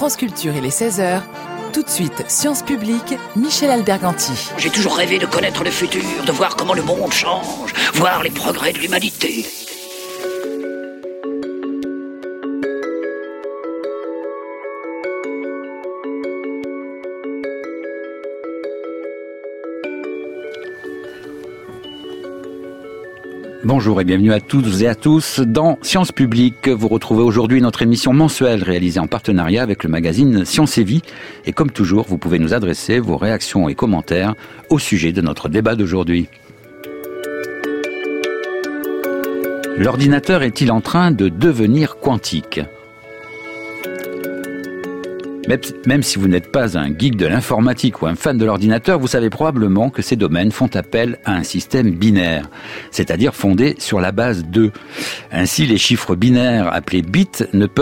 France Culture, il est 16h. Tout de suite, Sciences Publiques, Michel Alberganti. J'ai toujours rêvé de connaître le futur, de voir comment le monde change, voir les progrès de l'humanité. Bonjour et bienvenue à toutes et à tous dans Sciences Publiques. Vous retrouvez aujourd'hui notre émission mensuelle réalisée en partenariat avec le magazine Science et Vie. Et comme toujours, vous pouvez nous adresser vos réactions et commentaires au sujet de notre débat d'aujourd'hui. L'ordinateur est-il en train de devenir quantique ? Même si vous n'êtes pas un geek de l'informatique ou un fan de l'ordinateur, vous savez probablement que ces domaines font appel à un système binaire, c'est-à-dire fondé sur la base 2. Ainsi, les chiffres binaires appelés bits ne peuvent